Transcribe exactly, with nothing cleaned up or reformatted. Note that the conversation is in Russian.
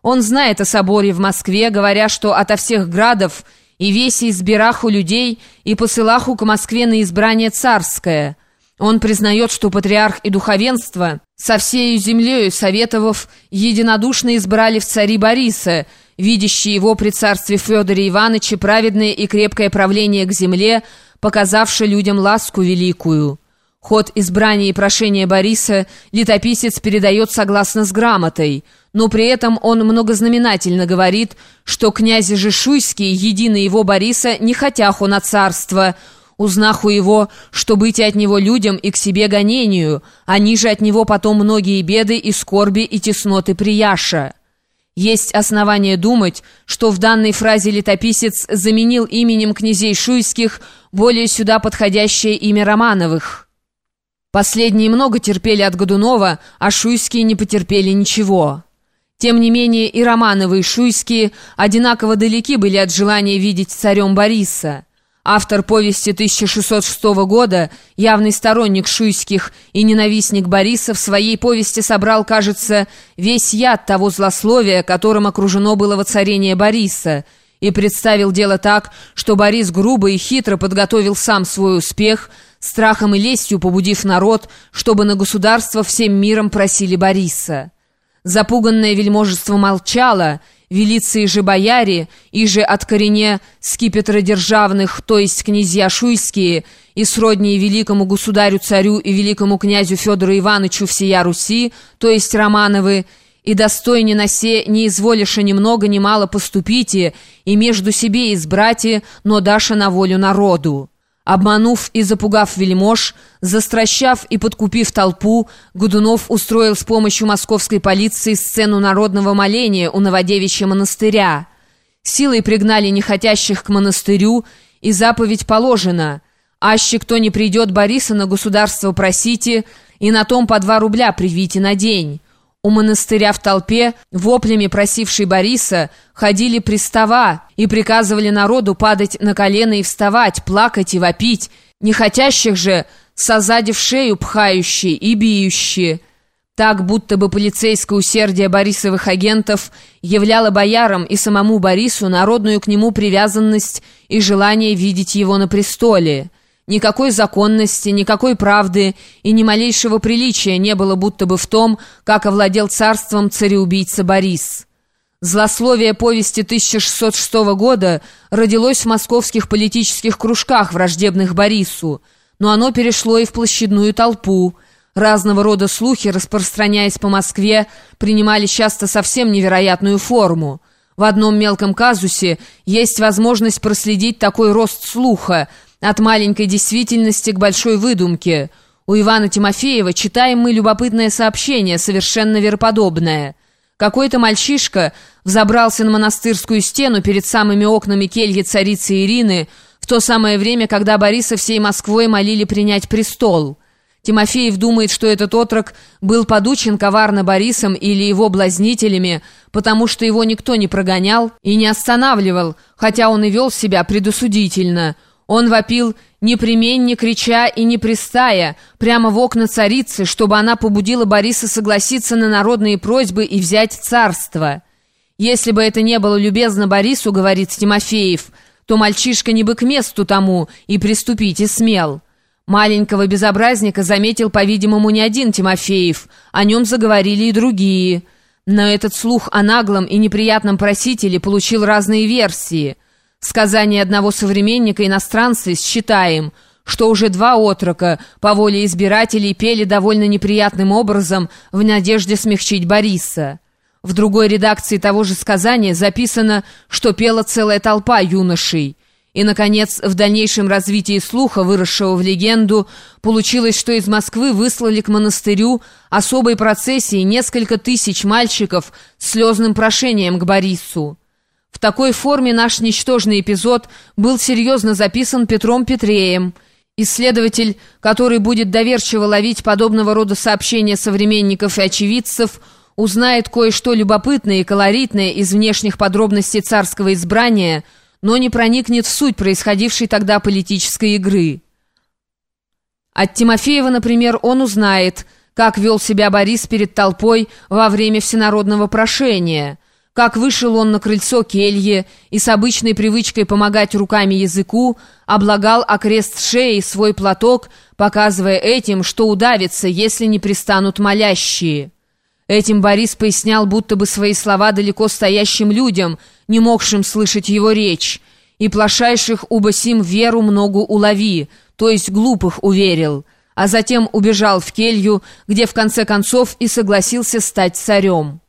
Он знает о соборе в Москве, говоря, что ото всех градов и веси избираху людей и посылаху к Москве на избрание царское. Он признает, что патриарх и духовенство со всею землею советовав единодушно избрали в цари Бориса, видящий его при царстве Федоре Ивановиче праведное и крепкое правление к земле, показавшее людям ласку великую. Ход избрания и прошения Бориса летописец передает согласно с грамотой, но при этом он многознаменательно говорит, что князи же Шуйские, едино его Бориса, не хотяху на царство, узнаху его, что быть от него людям и к себе гонению, они же от него потом многие беды и скорби и тесноты прияша. Есть основания думать, что в данной фразе летописец заменил именем князей Шуйских более сюда подходящее имя Романовых. Последние много терпели от Годунова, а Шуйские не потерпели ничего. Тем не менее и Романовы, и Шуйские одинаково далеки были от желания видеть царем Бориса. Автор повести тысяча шестьсот шестого года, явный сторонник Шуйских и ненавистник Бориса, в своей повести собрал, кажется, весь яд того злословия, которым окружено было воцарение Бориса, и представил дело так, что Борис грубо и хитро подготовил сам свой успех, страхом и лестью побудив народ, чтобы на государство всем миром просили Бориса. Запуганное вельможество молчало, велицы же бояре, и же от корене скипетродержавных, то есть князья шуйские, и сродние великому государю-царю и великому князю Федору Ивановичу всея Руси, то есть Романовы, и достойне на се не изволиша ни много ни мало поступите, и между себе избрати, но даша на волю народу. Обманув и запугав вельмож, застращав и подкупив толпу, Годунов устроил с помощью московской полиции сцену народного моления у Новодевичьего монастыря. Силой пригнали нехотящих к монастырю, и заповедь положена: «Аще кто не придет Бориса на государство просите, и на том по два рубля привите на день». У монастыря в толпе, воплями просившей Бориса, ходили пристава и приказывали народу падать на колено и вставать, плакать и вопить, нехотящих же созади в шею пхающие и биющие. Так, будто бы полицейское усердие борисовых агентов являло боярам и самому Борису народную к нему привязанность и желание видеть его на престоле. Никакой законности, никакой правды и ни малейшего приличия не было будто бы в том, как овладел царством цареубийца Борис. Злословие повести тысяча шестьсот шестого года родилось в московских политических кружках, враждебных Борису, но оно перешло и в площадную толпу. Разного рода слухи, распространяясь по Москве, принимали часто совсем невероятную форму. В одном мелком казусе есть возможность проследить такой рост слуха – от маленькой действительности к большой выдумке. У Ивана Тимофеева читаем мы любопытное сообщение, совершенно вероподобное. Какой-то мальчишка взобрался на монастырскую стену перед самыми окнами кельи царицы Ирины в то самое время, когда Бориса всей Москвой молили принять престол. Тимофеев думает, что этот отрок был подучен коварно Борисом или его блазнителями, потому что его никто не прогонял и не останавливал, хотя он и вел себя предосудительно. Он вопил, непременно крича и не пристая, прямо в окна царицы, чтобы она побудила Бориса согласиться на народные просьбы и взять царство. Если бы это не было любезно Борису, говорит Тимофеев, то мальчишка не бы к месту тому и приступить и смел. Маленького безобразника заметил, по-видимому, не один Тимофеев, о нем заговорили и другие. Но этот слух о наглом и неприятном просителе получил разные версии. Сказание одного современника иностранца считаем, что уже два отрока по воле избирателей пели довольно неприятным образом в надежде смягчить Бориса. В другой редакции того же сказания записано, что пела целая толпа юношей. И, наконец, в дальнейшем развитии слуха, выросшего в легенду, получилось, что из Москвы выслали к монастырю особой процессии несколько тысяч мальчиков с слезным прошением к Борису. В такой форме наш ничтожный эпизод был серьезно записан Петром Петреем. Исследователь, который будет доверчиво ловить подобного рода сообщения современников и очевидцев, узнает кое-что любопытное и колоритное из внешних подробностей царского избрания, но не проникнет в суть происходившей тогда политической игры. От Тимофеева, например, он узнает, как вел себя Борис перед толпой во время всенародного прошения. Как вышел он на крыльцо кельи и с обычной привычкой помогать руками языку, облагал окрест шеи свой платок, показывая этим, что удавится, если не пристанут молящие. Этим Борис пояснял будто бы свои слова далеко стоящим людям, не могшим слышать его речь, и плашайших убо сим веру многу улови, то есть глупых уверил, а затем убежал в келью, где в конце концов и согласился стать царем.